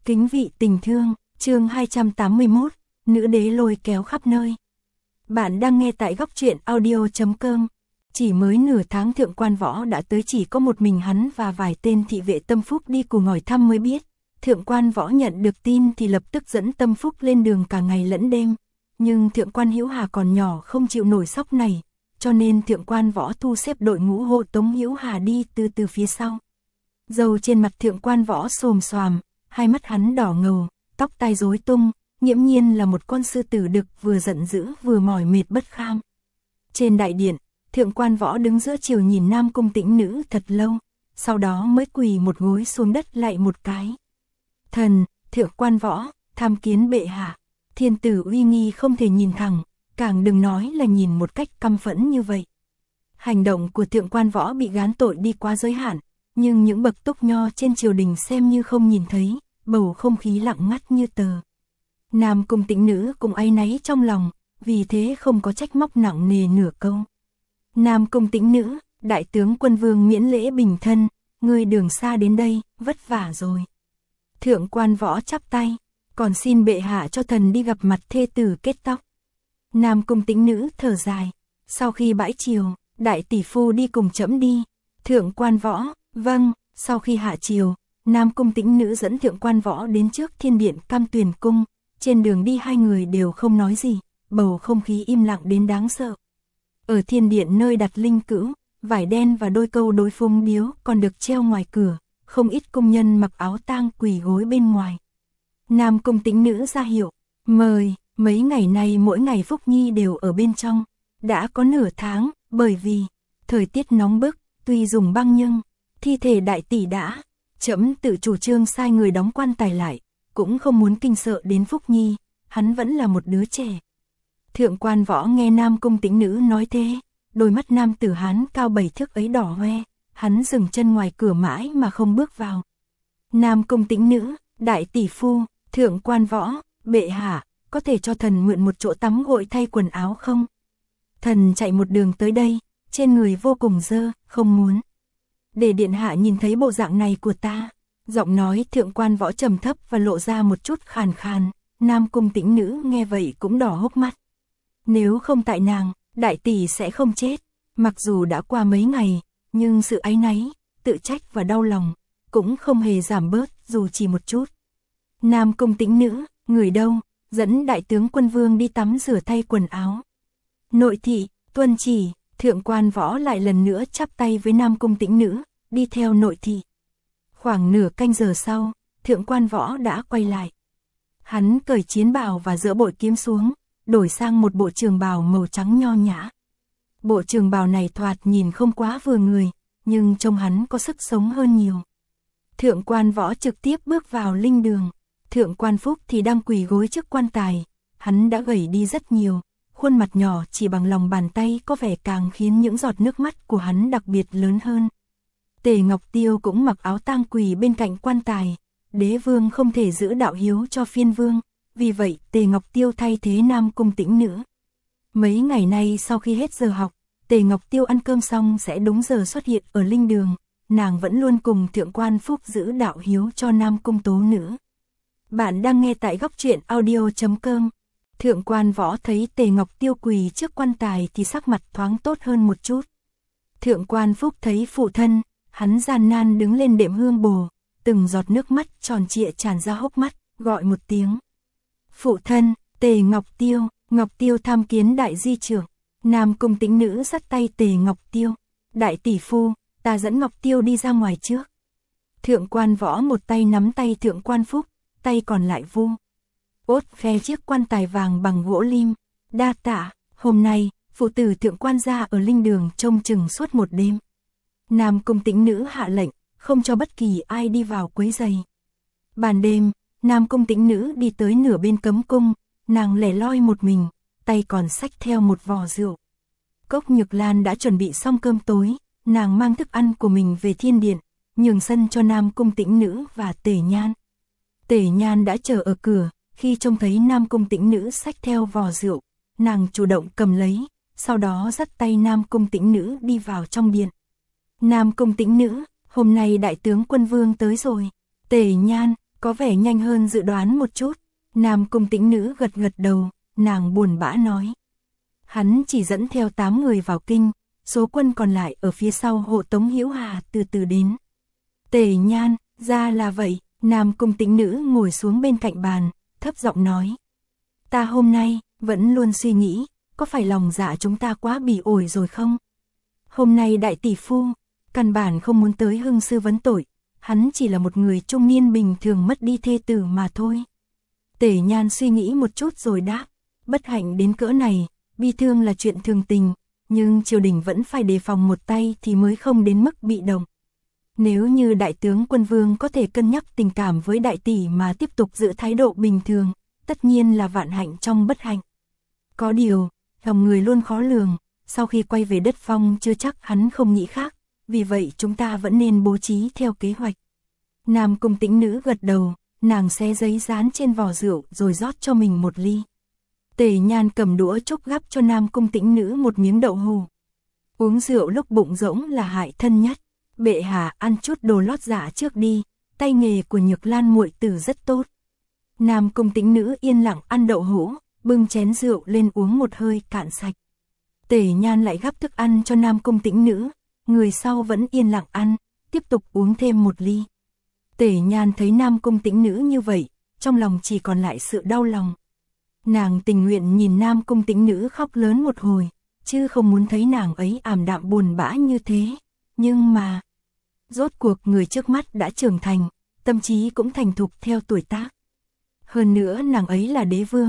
Kính vị tình thương, chương 281, nữ đế lôi kéo khắp nơi. Bạn đang nghe tại góc truyện audio.com. Chỉ mới nửa tháng Thượng Quan Võ đã tới, chỉ có một mình hắn và vài tên thị vệ Tâm Phúc đi cùng hỏi thăm mới biết. Thượng Quan Võ nhận được tin thì lập tức dẫn Tâm Phúc lên đường cả ngày lẫn đêm. Nhưng Thượng Quan Hữu Hà còn nhỏ không chịu nổi sóc này, cho nên Thượng Quan Võ thu xếp đội ngũ hộ tống Hữu Hà đi từ phía sau. Râu trên mặt Thượng Quan Võ xồm xoàm, hai mắt hắn đỏ ngầu, tóc tai rối tung, nghiễm nhiên là một con sư tử đực vừa giận dữ vừa mỏi mệt bất kham. Trên đại điện, Thượng Quan Võ đứng giữa chiều nhìn Nam Cung Tĩnh Nữ thật lâu, sau đó mới quỳ một gối xuống đất lạy một cái. Thần, Thượng Quan Võ, tham kiến bệ hạ. Thiên tử uy nghi không thể nhìn thẳng, càng đừng nói là nhìn một cách căm phẫn như vậy. Hành động của Thượng Quan Võ bị gán tội đi quá giới hạn, nhưng những bậc túc nho trên triều đình xem như không nhìn thấy, bầu không khí lặng ngắt như tờ. Nam Cung Tĩnh Nữ cũng áy náy trong lòng, vì thế không có trách móc nặng nề nửa câu. Nam Cung Tĩnh Nữ, đại tướng quân vương miễn lễ bình thân, ngươi đường xa đến đây, vất vả rồi. Thượng Quan Võ chắp tay, còn xin bệ hạ cho thần đi gặp mặt thê tử kết tóc. Nam Cung Tĩnh Nữ thở dài, sau khi bãi triều, đại tỷ phu đi cùng trẫm đi. Thượng Quan Võ, vâng. Sau khi hạ triều, Nam Cung Tĩnh Nữ dẫn Thượng Quan Võ đến trước thiên điện Cam Tuyền Cung. Trên đường đi hai người đều không nói gì, bầu không khí im lặng đến đáng sợ. Ở thiên điện nơi đặt linh cữu, vải đen và đôi câu đối phung điếu còn được treo ngoài cửa, không ít công nhân mặc áo tang quỳ gối bên ngoài. Nam Cung Tĩnh Nữ ra hiệu, mời. Mấy ngày nay mỗi ngày Phúc Nhi đều ở bên trong, đã có nửa tháng, bởi vì thời tiết nóng bức, tuy dùng băng nhưng thi thể đại tỷ đã, trẫm tự chủ trương sai người đóng quan tài lại, cũng không muốn kinh sợ đến Phúc Nhi, hắn vẫn là một đứa trẻ. Thượng Quan Võ nghe Nam Cung Tĩnh Nữ nói thế, đôi mắt nam tử Hán cao 7 thước ấy đỏ hoe, hắn dừng chân ngoài cửa mãi mà không bước vào. Nam Cung Tĩnh Nữ, đại tỷ phu, Thượng Quan Võ, bệ hạ, có thể cho thần mượn một chỗ tắm gội thay quần áo không? Thần chạy một đường tới đây, trên người vô cùng dơ, không muốn để điện hạ nhìn thấy bộ dạng này của ta. Giọng nói Thượng Quan Võ trầm thấp và lộ ra một chút khàn khàn. Nam Cung Tĩnh Nữ nghe vậy cũng đỏ hốc mắt. Nếu không tại nàng, đại tỷ sẽ không chết. Mặc dù đã qua mấy ngày, nhưng sự áy náy, tự trách và đau lòng cũng không hề giảm bớt dù chỉ một chút. Nam Cung Tĩnh Nữ, người đâu? Dẫn đại tướng quân vương đi tắm rửa thay quần áo. Nội thị, tuân chỉ. Thượng Quan Võ lại lần nữa chắp tay với Nam Cung Tĩnh Nữ, đi theo nội thị. Khoảng nửa canh giờ sau, Thượng Quan Võ đã quay lại. Hắn cởi chiến bào và dỡ bội kiếm xuống, đổi sang một bộ trường bào màu trắng nho nhã. Bộ trường bào này thoạt nhìn không quá vừa người, nhưng trông hắn có sức sống hơn nhiều. Thượng Quan Võ trực tiếp bước vào linh đường. Thượng Quan Phúc thì đang quỳ gối trước quan tài, hắn đã gầy đi rất nhiều, khuôn mặt nhỏ chỉ bằng lòng bàn tay có vẻ càng khiến những giọt nước mắt của hắn đặc biệt lớn hơn. Tề Ngọc Tiêu cũng mặc áo tang quỳ bên cạnh quan tài, đế vương không thể giữ đạo hiếu cho phiên vương, vì vậy Tề Ngọc Tiêu thay thế Nam Cung Tĩnh Nữ. Mấy ngày nay sau khi hết giờ học, Tề Ngọc Tiêu ăn cơm xong sẽ đúng giờ xuất hiện ở linh đường, nàng vẫn luôn cùng Thượng Quan Phúc giữ đạo hiếu cho Nam Cung Tố Nữ. Bạn đang nghe tại góc truyện audio.com. Thượng Quan Võ thấy Tề Ngọc Tiêu quỳ trước quan tài thì sắc mặt thoáng tốt hơn một chút. Thượng Quan Phúc thấy phụ thân, hắn gian nan đứng lên đệm hương bồ, từng giọt nước mắt tròn trịa tràn ra hốc mắt, gọi một tiếng. Phụ thân, Tề Ngọc Tiêu tham kiến đại di trưởng. Nam Cung Tĩnh Nữ dắt tay Tề Ngọc Tiêu. Đại tỷ phu, ta dẫn Ngọc Tiêu đi ra ngoài trước. Thượng Quan Võ một tay nắm tay Thượng Quan Phúc, tay còn lại vu ốt phe chiếc quan tài vàng bằng gỗ lim. Đa tạ, hôm nay, phụ tử Thượng Quan gia ở linh đường trông chừng suốt một đêm. Nam Cung Tĩnh Nữ hạ lệnh, không cho bất kỳ ai đi vào quấy rầy. Ban đêm, Nam Cung Tĩnh Nữ đi tới nửa bên cấm cung, nàng lẻ loi một mình, tay còn xách theo một vò rượu. Cốc Nhược Lan đã chuẩn bị xong cơm tối, nàng mang thức ăn của mình về thiên điện, nhường sân cho Nam Cung Tĩnh Nữ và Tề Nhan. Tề Nhan đã chờ ở cửa, khi trông thấy Nam Cung Tĩnh Nữ xách theo vò rượu, nàng chủ động cầm lấy, sau đó dắt tay Nam Cung Tĩnh Nữ đi vào trong điện. Nam Cung Tĩnh Nữ, hôm nay đại tướng quân vương tới rồi. Tề Nhan, Có vẻ nhanh hơn dự đoán một chút. Nam Cung Tĩnh Nữ gật gật đầu, nàng buồn bã nói. Hắn chỉ dẫn theo 8 người vào kinh, số quân còn lại ở phía sau hộ tống Hữu Hà từ từ đến. Tề Nhan, ra là vậy. Nam Cung Tĩnh Nữ ngồi xuống bên cạnh bàn, thấp giọng nói. Ta hôm nay, vẫn luôn suy nghĩ, có phải lòng dạ chúng ta quá bỉ ổi rồi không? Hôm nay đại tỷ phu, căn bản không muốn tới hưng sư vấn tội, hắn chỉ là một người trung niên bình thường mất đi thê tử mà thôi. Tề Nhan suy nghĩ một chút rồi đáp, bất hạnh đến cỡ này, bi thương là chuyện thường tình, nhưng triều đình vẫn phải đề phòng một tay thì mới không đến mức bị động. Nếu như đại tướng quân vương có thể cân nhắc tình cảm với đại tỷ mà tiếp tục giữ thái độ bình thường, tất nhiên là vạn hạnh trong bất hạnh. Có điều, lòng người luôn khó lường, sau khi quay về đất phong chưa chắc hắn không nghĩ khác, vì vậy chúng ta vẫn nên bố trí theo kế hoạch. Nam Cung Tĩnh Nữ gật đầu, nàng xé giấy dán trên vò rượu rồi rót cho mình một ly. Tề Nhan cầm đũa chúc gắp cho Nam Cung Tĩnh Nữ một miếng đậu hù. Uống rượu lúc bụng rỗng là hại thân nhất. Bệ hạ ăn chút đồ lót dạ trước đi, tay nghề của Nhược Lan muội tử rất tốt. Nam Cung Tĩnh Nữ yên lặng ăn đậu hũ, bưng chén rượu lên uống một hơi cạn sạch. Tề Nhan lại gắp thức ăn cho Nam Cung Tĩnh Nữ, người sau vẫn yên lặng ăn, tiếp tục uống thêm một ly. Tề Nhan thấy Nam Cung Tĩnh Nữ như vậy, trong lòng chỉ còn lại sự đau lòng. Nàng tình nguyện nhìn Nam Cung Tĩnh Nữ khóc lớn một hồi, chứ không muốn thấy nàng ấy ảm đạm buồn bã như thế. Nhưng mà, rốt cuộc người trước mắt đã trưởng thành, tâm trí cũng thành thục theo tuổi tác. Hơn nữa nàng ấy là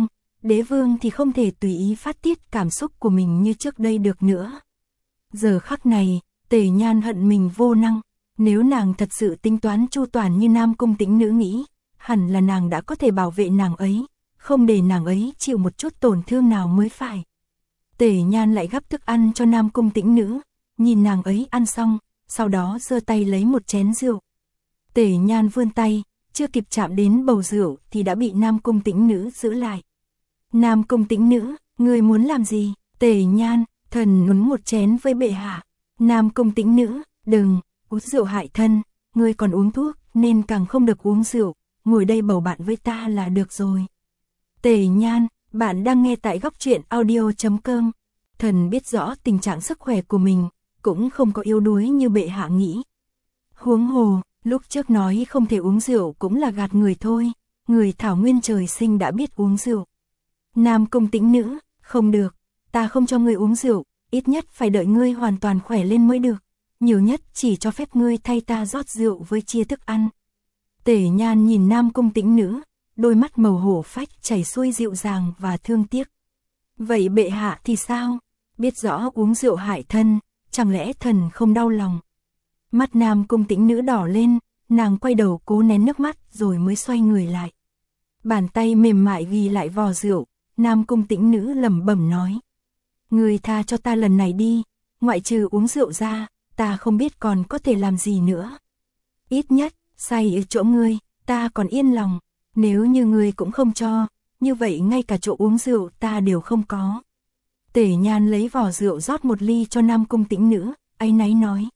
đế vương thì không thể tùy ý phát tiết cảm xúc của mình như trước đây được nữa. Giờ khắc này, Tề Nhan hận mình vô năng, nếu nàng thật sự tính toán chu toàn như Nam Cung Tĩnh Nữ nghĩ, hẳn là nàng đã có thể bảo vệ nàng ấy, không để nàng ấy chịu một chút tổn thương nào mới phải. Tề Nhan lại gắp thức ăn cho Nam Cung Tĩnh Nữ, nhìn nàng ấy ăn xong, sau đó giơ tay lấy một chén rượu. Tề Nhan vươn tay, chưa kịp chạm đến bầu rượu thì đã bị Nam Cung Tĩnh Nữ giữ lại. Nam Cung Tĩnh Nữ, ngươi muốn làm gì? Tề Nhan, thần uống một chén với bệ hạ. Nam Cung Tĩnh Nữ, đừng, uống rượu hại thân, ngươi còn uống thuốc nên càng không được uống rượu, ngồi đây bầu bạn với ta là được rồi. Tề Nhan, bạn đang nghe tại Góc Truyện Audio.com. Thần biết rõ tình trạng sức khỏe của mình, cũng không có yếu đuối như bệ hạ nghĩ. Huống hồ, lúc trước nói không thể uống rượu cũng là gạt người thôi, người thảo nguyên trời sinh đã biết uống rượu. Nam Cung Tĩnh Nữ, không được, ta không cho ngươi uống rượu, ít nhất phải đợi ngươi hoàn toàn khỏe lên mới được, nhiều nhất chỉ cho phép ngươi thay ta rót rượu với chia thức ăn. Tề Nhan nhìn Nam Cung Tĩnh Nữ, đôi mắt màu hổ phách chảy xuôi dịu dàng và thương tiếc. Vậy bệ hạ thì sao? Biết rõ uống rượu hại thân, chẳng lẽ thần không đau lòng? Mắt Nam Cung Tĩnh Nữ đỏ lên, nàng quay đầu cố nén nước mắt rồi mới xoay người lại. Bàn tay mềm mại ghi lại vò rượu, Nam Cung Tĩnh Nữ lẩm bẩm nói. Ngươi tha cho ta lần này đi, ngoại trừ uống rượu ra, ta không biết còn có thể làm gì nữa. Ít nhất, say ở chỗ ngươi, ta còn yên lòng, nếu như ngươi cũng không cho, như vậy ngay cả chỗ uống rượu ta đều không có. Tề Nhan lấy vò rượu rót một ly cho Nam Cung Tĩnh Nữ, áy náy nói.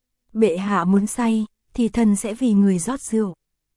Bệ hạ muốn say, thì thần sẽ vì người rót rượu.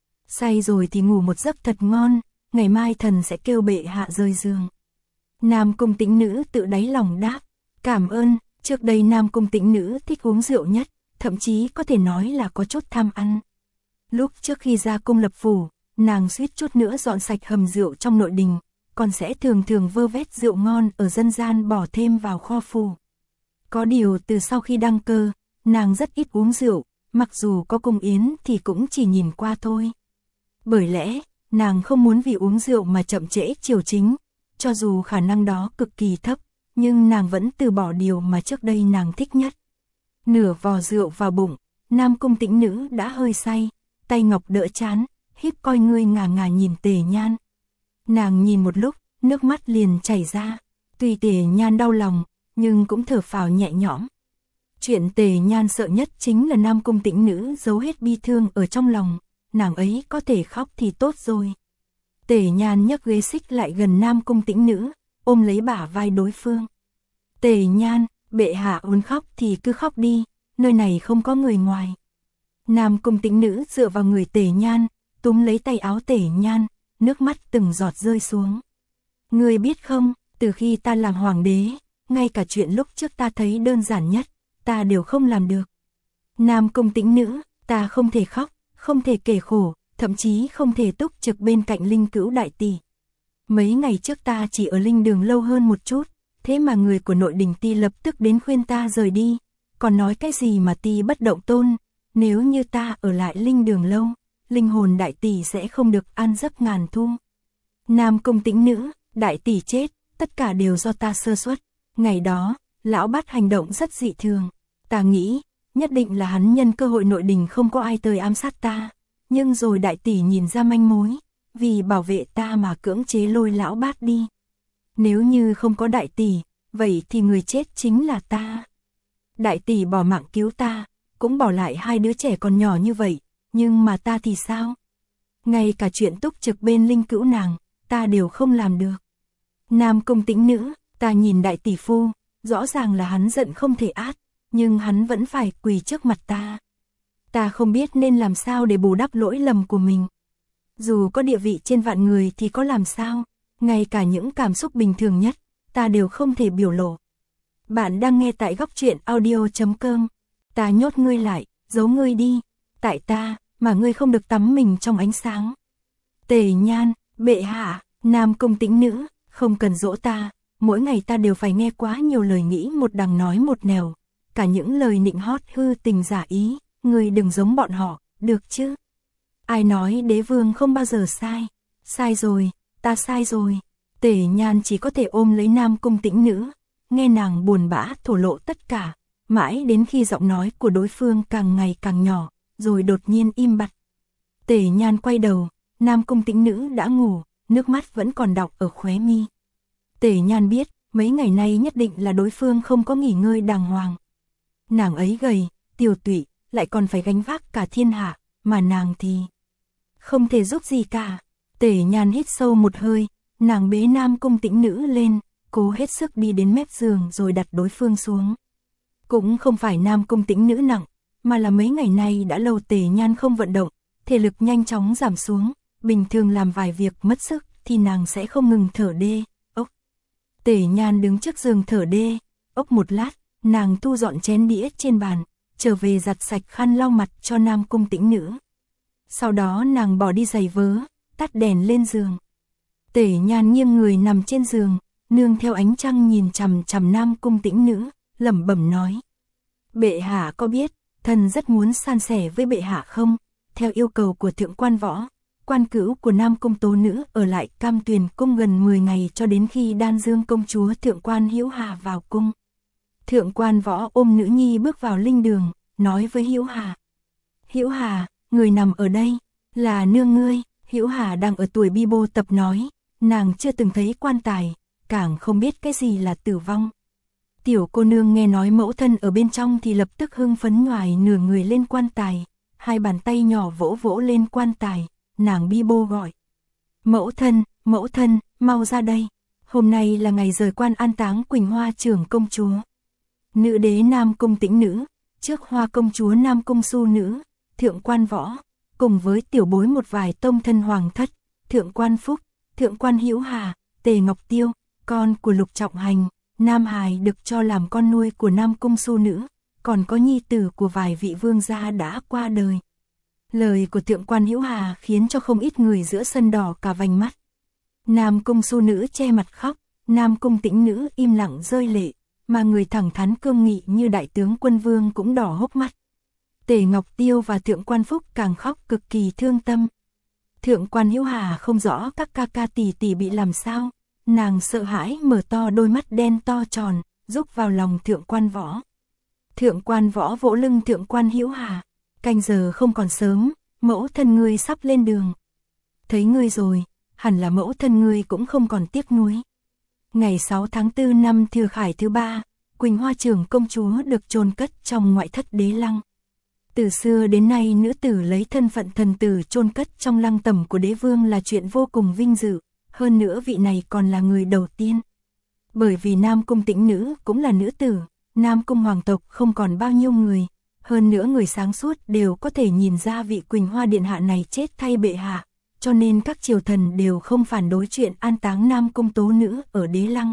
Say rồi thì ngủ một giấc thật ngon, ngày mai thần sẽ kêu bệ hạ rời giường. Nam Cung Tĩnh Nữ tự đáy lòng đáp, cảm ơn, trước đây Nam Cung Tĩnh Nữ thích uống rượu nhất, thậm chí có thể nói là có chút tham ăn. Lúc trước khi ra cung lập phủ, nàng suýt chút nữa dọn sạch hầm rượu trong nội đình, còn sẽ thường thường vơ vét rượu ngon ở dân gian bỏ thêm vào kho phủ. Có điều từ sau khi đăng cơ, nàng rất ít uống rượu, mặc dù có cung yến thì cũng chỉ nhìn qua thôi. Bởi lẽ, nàng không muốn vì uống rượu mà chậm trễ triều chính, cho dù khả năng đó cực kỳ thấp, nhưng nàng vẫn từ bỏ điều mà trước đây nàng thích nhất. Nửa vò rượu vào bụng, Nam Cung Tĩnh Nữ đã hơi say, tay ngọc đỡ trán, híp coi ngươi ngà ngà nhìn Tề Nhan. Nàng nhìn một lúc, nước mắt liền chảy ra, tuy Tề Nhan đau lòng, nhưng cũng thở phào nhẹ nhõm. Chuyện Tề Nhan sợ nhất chính là Nam Cung Tĩnh Nữ giấu hết bi thương ở trong lòng, nàng ấy có thể khóc thì tốt rồi. Tề Nhan nhấc ghế xích lại gần Nam Cung Tĩnh Nữ, ôm lấy bả vai đối phương. Tề Nhan, bệ hạ muốn khóc thì cứ khóc đi, nơi này không có người ngoài. Nam Cung Tĩnh Nữ dựa vào người Tề Nhan, túm lấy tay áo Tề Nhan, nước mắt từng giọt rơi xuống. Ngươi biết không, từ khi ta làm hoàng đế, ngay cả chuyện lúc trước ta thấy đơn giản nhất, ta đều không làm được. Nam Cung Tĩnh Nữ, ta không thể khóc, không thể kể khổ, thậm chí không thể túc trực bên cạnh Linh Cữu đại tỷ. Mấy ngày trước ta chỉ ở Linh Đường lâu hơn một chút, thế mà người của Nội Đình Ti lập tức đến khuyên ta rời đi, còn nói cái gì mà Ti bất động tôn, nếu như ta ở lại Linh Đường lâu, linh hồn đại tỷ sẽ không được an giấc ngàn thu. Nam Cung Tĩnh Nữ, đại tỷ chết, tất cả đều do ta sơ suất. Ngày đó, lão Bát hành động rất dị thường, ta nghĩ, nhất định là hắn nhân cơ hội Nội Đình không có ai tới ám sát ta, nhưng rồi đại tỷ nhìn ra manh mối, vì bảo vệ ta mà cưỡng chế lôi lão Bát đi. Nếu như không có đại tỷ, vậy thì người chết chính là ta. Đại tỷ bỏ mạng cứu ta, cũng bỏ lại hai đứa trẻ còn nhỏ như vậy, nhưng mà ta thì sao? Ngay cả chuyện túc trực bên Linh Cữu nàng, ta đều không làm được. Nam Cung Tĩnh Nữ, ta nhìn đại tỷ phu, rõ ràng là hắn giận không thể át, nhưng hắn vẫn phải quỳ trước mặt ta. Ta không biết nên làm sao để bù đắp lỗi lầm của mình. Dù có địa vị trên vạn người thì có làm sao, ngay cả những cảm xúc bình thường nhất, ta đều không thể biểu lộ. Bạn đang nghe tại Góc Truyện Audio.com. Ta nhốt ngươi lại, giấu ngươi đi. Tại ta, mà ngươi không được tắm mình trong ánh sáng. Tề Nhan, bệ hạ, Nam Cung Tĩnh Nữ, không cần dỗ ta. Mỗi ngày ta đều phải nghe quá nhiều lời nghĩ một đằng nói một nẻo. Cả những lời nịnh hót hư tình giả ý. Ngươi đừng giống bọn họ, được chứ? Ai nói đế vương không bao giờ sai? Sai rồi, ta sai rồi. Tề Nhan chỉ có thể ôm lấy Nam Cung Tĩnh Nữ, nghe nàng buồn bã thổ lộ tất cả, mãi đến khi giọng nói của đối phương càng ngày càng nhỏ, rồi đột nhiên im bặt. Tề Nhan quay đầu, Nam Cung Tĩnh Nữ đã ngủ, nước mắt vẫn còn đọng ở khóe mi. Tề Nhan biết, mấy ngày nay nhất định là đối phương không có nghỉ ngơi đàng hoàng. Nàng ấy gầy, tiều tụy, lại còn phải gánh vác cả thiên hạ, mà nàng thì không thể giúp gì cả. Tề Nhan hít sâu một hơi, nàng bế Nam Cung Tĩnh Nữ lên, cố hết sức đi đến mép giường rồi đặt đối phương xuống. Cũng không phải Nam Cung Tĩnh Nữ nặng, mà là mấy ngày nay đã lâu Tề Nhan không vận động, thể lực nhanh chóng giảm xuống, bình thường làm vài việc mất sức thì nàng sẽ không ngừng thở đê, ốc. Tề Nhan đứng trước giường thở đê, ốc một lát, nàng thu dọn chén đĩa trên bàn, trở về giặt sạch khăn lau mặt cho Nam Cung Tĩnh Nữ. Sau đó nàng bỏ đi giày vớ, tắt đèn lên giường. Tề Nhan nghiêng người nằm trên giường, nương theo ánh trăng nhìn chằm chằm Nam Cung Tĩnh Nữ, lẩm bẩm nói: bệ hạ có biết, thần rất muốn san sẻ với bệ hạ không? Theo yêu cầu của thượng quan võ, quan cữu của Nam Cung Tố Nữ ở lại Cam Tuyền cung gần 10 ngày cho đến khi Đan Dương công chúa thượng quan Hữu Hà vào cung. Thượng quan võ ôm nữ nhi bước vào linh đường, nói với Hữu Hà: Hữu Hà, người nằm ở đây, là nương ngươi. Hữu Hà đang ở tuổi bi bô tập nói, nàng chưa từng thấy quan tài, càng không biết cái gì là tử vong. Tiểu cô nương nghe nói mẫu thân ở bên trong thì lập tức hưng phấn nhoài nửa người lên quan tài, hai bàn tay nhỏ vỗ vỗ lên quan tài, nàng bi bô gọi: mẫu thân, mau ra đây, hôm nay là ngày rời quan an táng Quỳnh Hoa trưởng công chúa. Nữ đế Nam Cung Tĩnh Nữ, trước Hoa công chúa Nam Cung Su Nữ, thượng quan võ, cùng với tiểu bối một vài tông thân hoàng thất, thượng quan Phúc, thượng quan Hữu Hà, Tề Ngọc Tiêu, con của Lục Trọng Hành, Nam Hài được cho làm con nuôi của Nam Cung Su Nữ, còn có nhi tử của vài vị vương gia đã qua đời. Lời của thượng quan Hữu Hà khiến cho không ít người giữa sân đỏ cả vành mắt. Nam Cung Su Nữ che mặt khóc, Nam Cung Tĩnh Nữ im lặng rơi lệ, mà người thẳng thắn cương nghị như đại tướng quân vương cũng đỏ hốc mắt. Tề Ngọc Tiêu và thượng quan Phúc càng khóc cực kỳ thương tâm. Thượng quan Hữu Hà không rõ các ca ca tỷ tỷ bị làm sao, nàng sợ hãi mở to đôi mắt đen to tròn, rúc vào lòng thượng quan võ. Thượng quan võ vỗ lưng thượng quan Hữu Hà: canh giờ không còn sớm, mẫu thân ngươi sắp lên đường. Thấy ngươi rồi, hẳn là mẫu thân ngươi cũng không còn tiếc nuối. Ngày 6 tháng 4 năm Thừa Khải thứ 3, Quỳnh Hoa trưởng công chúa được chôn cất trong ngoại thất đế lăng. Từ xưa đến nay nữ tử lấy thân phận thần tử chôn cất trong lăng tẩm của đế vương là chuyện vô cùng vinh dự, hơn nữa vị này còn là người đầu tiên. Bởi vì Nam Cung Tĩnh Nữ cũng là nữ tử, Nam Cung hoàng tộc không còn bao nhiêu người, Hơn nữa người sáng suốt đều có thể nhìn ra vị Quỳnh Hoa điện hạ này chết thay bệ hạ, cho nên các triều thần đều không phản đối chuyện an táng Nam Cung tố nữ ở Đế Lăng.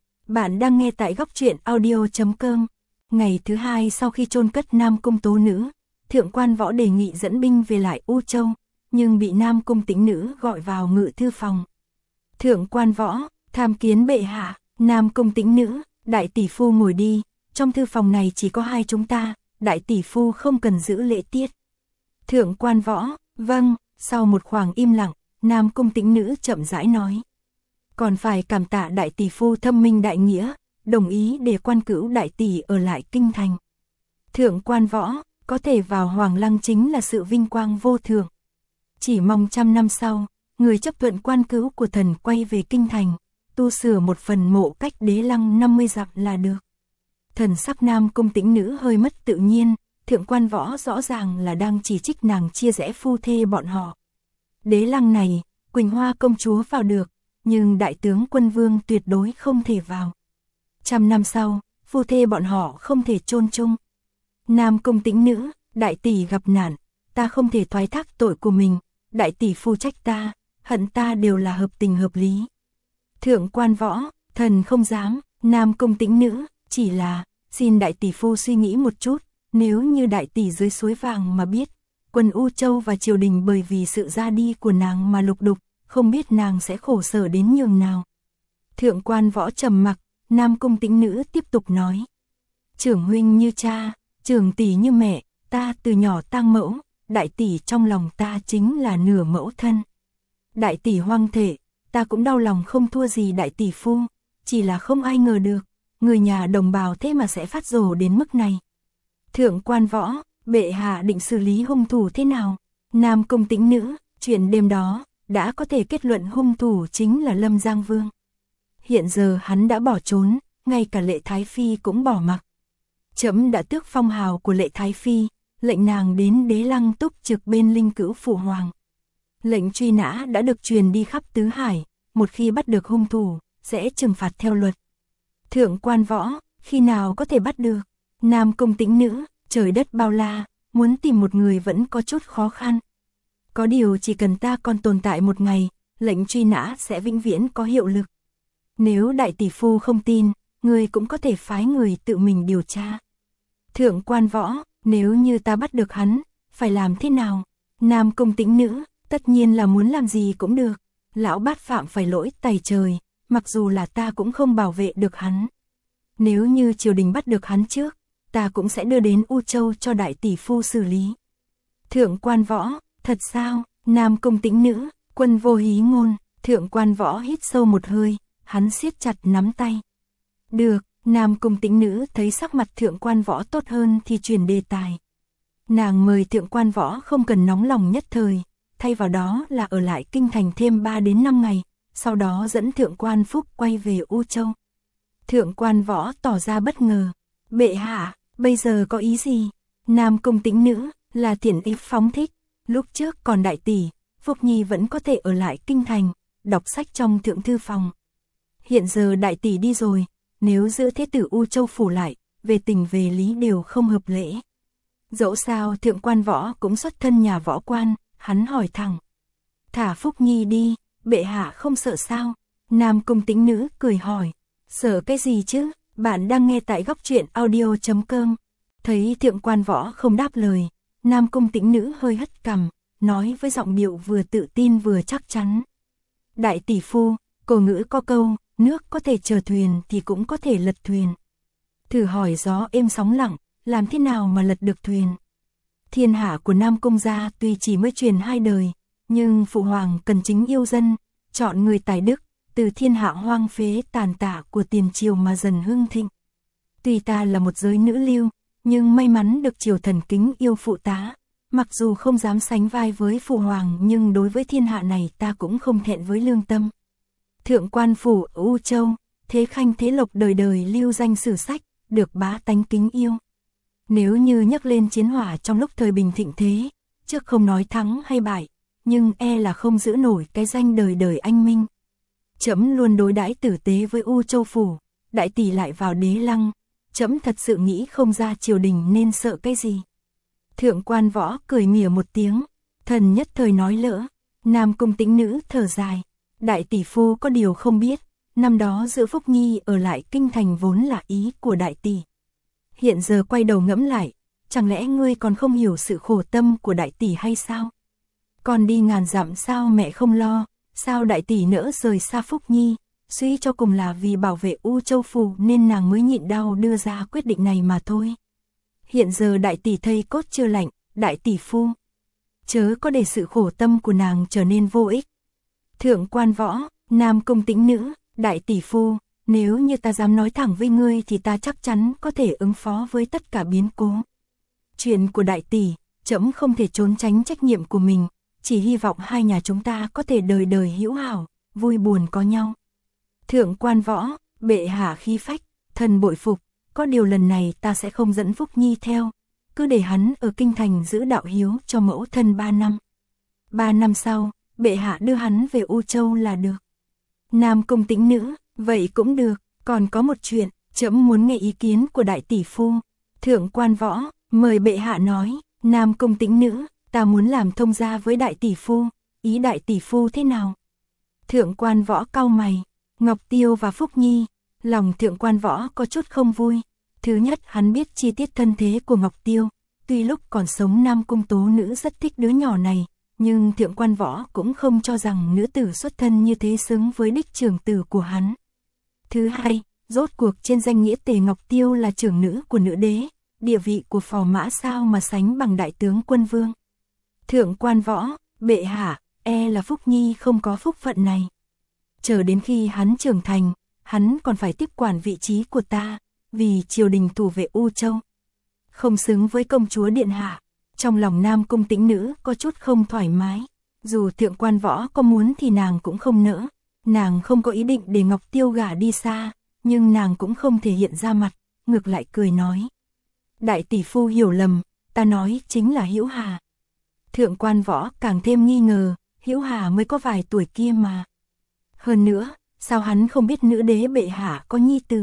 Bạn đang nghe tại góc truyện audio.com. Ngày thứ hai sau khi chôn cất Nam Cung tố nữ, Thượng Quan Võ đề nghị dẫn binh về lại U Châu, nhưng bị Nam Cung Tĩnh Nữ gọi vào ngự thư phòng. Thượng Quan Võ, tham kiến bệ hạ. Nam Cung Tĩnh Nữ, đại tỷ phu ngồi đi, trong thư phòng này chỉ có hai chúng ta, đại tỷ phu không cần giữ lễ tiết. Thượng Quan Võ, vâng. Sau một khoảng im lặng, Nam Cung Tĩnh Nữ chậm rãi nói. Còn phải cảm tạ đại tỷ phu thâm minh đại nghĩa, đồng ý để Quan Cữu đại tỷ ở lại kinh thành. Thượng Quan Võ, có thể vào Hoàng Lăng chính là sự vinh quang vô thượng. Chỉ mong 100 năm sau, người chấp thuận Quan Cữu của thần quay về kinh thành, tu sửa một phần mộ cách Đế Lăng 50 dặm là được. Thần sắc Nam Cung Tĩnh Nữ hơi mất tự nhiên, Thượng Quan Võ rõ ràng là đang chỉ trích nàng chia rẽ phu thê bọn họ. Đế Lăng này, Quỳnh Hoa công chúa vào được, nhưng đại tướng Quân Vương tuyệt đối không thể vào. 100 năm sau, phu thê bọn họ không thể chôn chung. Nam Cung Tĩnh Nữ, đại tỷ gặp nạn, ta không thể thoái thác tội của mình, đại tỷ phu trách ta, hận ta đều là hợp tình hợp lý. Thượng Quan Võ, thần không dám. Nam Cung Tĩnh Nữ, chỉ là, xin đại tỷ phu suy nghĩ một chút, nếu như đại tỷ dưới suối vàng mà biết, quân U Châu và triều đình bởi vì sự ra đi của nàng mà lục đục, không biết nàng sẽ khổ sở đến nhường nào. Thượng Quan Võ trầm mặc, Nam Cung Tĩnh Nữ tiếp tục nói. Trưởng huynh như cha, trưởng tỷ như mẹ, ta từ nhỏ tang mẫu, đại tỷ trong lòng ta chính là nửa mẫu thân. Đại tỷ hoang thể, ta cũng đau lòng không thua gì đại tỷ phu, chỉ là không ai ngờ được, người nhà đồng bào thế mà sẽ phát rồ đến mức này. Thượng Quan Võ, bệ hạ định xử lý hung thủ thế nào? Nam Cung Tĩnh Nữ, chuyện đêm đó, đã có thể kết luận hung thủ chính là Lâm Giang Vương. Hiện giờ hắn đã bỏ trốn, ngay cả Lệ Thái Phi cũng bỏ mặc. Trẫm đã tước phong hào của Lệ Thái Phi, lệnh nàng đến Đế Lăng túc trực bên Linh Cữu Phụ Hoàng. Lệnh truy nã đã được truyền đi khắp tứ hải, một khi bắt được hung thủ, sẽ trừng phạt theo luật. Thượng Quan Võ, khi nào có thể bắt được? Nam Cung Tĩnh Nữ, trời đất bao la, muốn tìm một người vẫn có chút khó khăn. Có điều chỉ cần ta còn tồn tại một ngày, lệnh truy nã sẽ vĩnh viễn có hiệu lực. Nếu đại tỷ phu không tin, người cũng có thể phái người tự mình điều tra. Thượng Quan Võ, nếu như ta bắt được hắn, phải làm thế nào? Nam Cung Tĩnh Nữ, tất nhiên là muốn làm gì cũng được. Lão bát phạm phải lỗi tày trời, mặc dù là ta cũng không bảo vệ được hắn. Nếu như triều đình bắt được hắn trước, ta cũng sẽ đưa đến U Châu cho đại tỷ phu xử lý. Thượng Quan Võ, thật sao? Nam Cung Tĩnh Nữ, quân vô hí ngôn. Thượng Quan Võ hít sâu một hơi, hắn siết chặt nắm tay. Được, Nam Cung Tĩnh Nữ thấy sắc mặt Thượng Quan Võ tốt hơn thì chuyển đề tài. Nàng mời Thượng Quan Võ không cần nóng lòng nhất thời, thay vào đó là ở lại kinh thành thêm 3 đến 5 ngày, sau đó dẫn Thượng Quan Phúc quay về U Châu. Thượng Quan Võ tỏ ra bất ngờ. Bệ hạ, bây giờ có ý gì? Nam Cung Tĩnh Nữ, là thiện ý phóng thích. Lúc trước còn đại tỷ, Phúc Nhi vẫn có thể ở lại kinh thành, đọc sách trong thượng thư phòng. Hiện giờ đại tỷ đi rồi, nếu giữ thế tử U Châu phủ lại, về tình về lý đều không hợp lễ. Dẫu sao Thượng Quan Võ cũng xuất thân nhà võ quan, hắn hỏi thẳng. Thả Phúc Nhi đi, bệ hạ không sợ sao? Nam Cung Tĩnh Nữ cười hỏi. Sợ cái gì chứ? Bạn đang nghe tại góc truyện audio.com. Thấy Thượng Quan Võ không đáp lời, Nam Cung Tĩnh Nữ hơi hất cằm, nói với giọng điệu vừa tự tin vừa chắc chắn. Đại tỷ phu, cổ ngữ có câu, nước có thể chở thuyền thì cũng có thể lật thuyền. Thử hỏi gió êm sóng lặng, làm thế nào mà lật được thuyền? Thiên hạ của Nam Cung gia tuy chỉ mới truyền 2 đời, nhưng phụ hoàng cần chính yêu dân, chọn người tài đức, từ thiên hạ hoang phế tàn tạ của tiền triều mà dần hưng thịnh. Tuy ta là một giới nữ lưu, nhưng may mắn được triều thần kính yêu phụ tá, mặc dù không dám sánh vai với phụ hoàng nhưng đối với thiên hạ này ta cũng không thẹn với lương tâm. Thượng Quan phủ ở U Châu, thế khanh thế lộc đời đời lưu danh sử sách, được bá tánh kính yêu. Nếu như nhắc lên chiến hỏa trong lúc thời bình thịnh thế, trước không nói thắng hay bại, nhưng e là không giữ nổi cái danh đời đời anh minh. Trẫm luôn đối đãi tử tế với U Châu phủ, đại tỷ lại vào Đế Lăng, trẫm thật sự nghĩ không ra triều đình nên sợ cái gì. Thượng quan võ cười mỉa một tiếng, thần nhất thời nói lỡ. Nam Cung Tĩnh Nữ thở dài, đại tỷ phu có điều không biết, năm đó giữ Phúc Nhi ở lại kinh thành vốn là ý của đại tỷ. Hiện giờ quay đầu ngẫm lại, chẳng lẽ ngươi còn không hiểu sự khổ tâm của đại tỷ hay sao? Còn đi ngàn dặm sao mẹ không lo, sao đại tỷ nỡ rời xa Phúc Nhi, suy cho cùng là vì bảo vệ U Châu Phủ nên nàng mới nhịn đau đưa ra quyết định này mà thôi. Hiện giờ đại tỷ thây cốt chưa lạnh, đại tỷ phu, chớ có để sự khổ tâm của nàng trở nên vô ích. Thượng quan võ, Nam Cung Tĩnh Nữ, đại tỷ phu, nếu như ta dám nói thẳng với ngươi thì ta chắc chắn có thể ứng phó với tất cả biến cố. Chuyện của đại tỷ, trẫm không thể trốn tránh trách nhiệm của mình, chỉ hy vọng hai nhà chúng ta có thể đời đời hữu hảo, vui buồn có nhau. Thượng quan võ, bệ hạ khí phách, thần bội phục, có điều lần này ta sẽ không dẫn Phúc Nhi theo, cứ để hắn ở kinh thành giữ đạo hiếu cho mẫu thân 3 năm. 3 năm sau, bệ hạ đưa hắn về U Châu là được. Nam Cung Tĩnh Nữ, vậy cũng được, còn có một chuyện, trẫm muốn nghe ý kiến của đại tỷ phu. Thượng quan võ, mời bệ hạ nói. Nam Cung Tĩnh Nữ, ta muốn làm thông gia với đại tỷ phu, ý đại tỷ phu thế nào? Thượng quan võ cau mày, Ngọc Tiêu và Phúc Nhi, lòng thượng quan võ có chút không vui. Thứ nhất, hắn biết chi tiết thân thế của Ngọc Tiêu, tuy lúc còn sống Nam Cung Tố Nữ rất thích đứa nhỏ này, nhưng thượng quan võ cũng không cho rằng nữ tử xuất thân như thế xứng với đích trưởng tử của hắn. Thứ hai, rốt cuộc trên danh nghĩa Tề Ngọc Tiêu là trưởng nữ của nữ đế, địa vị của phò mã sao mà sánh bằng đại tướng quân vương. Thượng quan võ, bệ hạ, e là Phúc Nhi không có phúc phận này. Chờ đến khi hắn trưởng thành, hắn còn phải tiếp quản vị trí của ta, vì triều đình thủ vệ U Châu. Không xứng với công chúa điện hạ. Trong lòng Nam Cung Tĩnh Nữ có chút không thoải mái, dù thượng quan võ có muốn thì nàng cũng không nỡ. Nàng không có ý định để Ngọc Tiêu gả đi xa, nhưng nàng cũng không thể hiện ra mặt, ngược lại cười nói. Đại tỷ phu hiểu lầm, ta nói chính là Hữu Hà. Thượng quan võ càng thêm nghi ngờ, Hữu Hà mới có vài tuổi kia mà. Hơn nữa, sao hắn không biết nữ đế bệ hạ có nhi tử?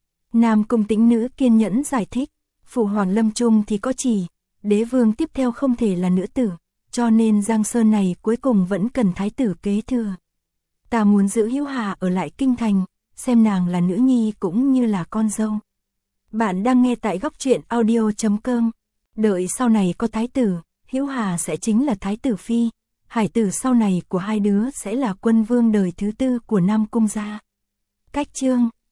Nam Cung Tĩnh Nữ kiên nhẫn giải thích, phụ hoàng lâm chung thì có chỉ, đế vương tiếp theo không thể là nữ tử, cho nên Giang Sơn này cuối cùng vẫn cần thái tử kế thừa. Ta muốn giữ Hữu Hà ở lại kinh thành, xem nàng là nữ nhi cũng như là con dâu. Bạn đang nghe tại Góc Truyện Audio.com. Đợi sau này có thái tử, Hữu Hà sẽ chính là thái tử phi, hải tử sau này của hai đứa sẽ là quân vương đời thứ 4 của Nam Cung gia. Cách chương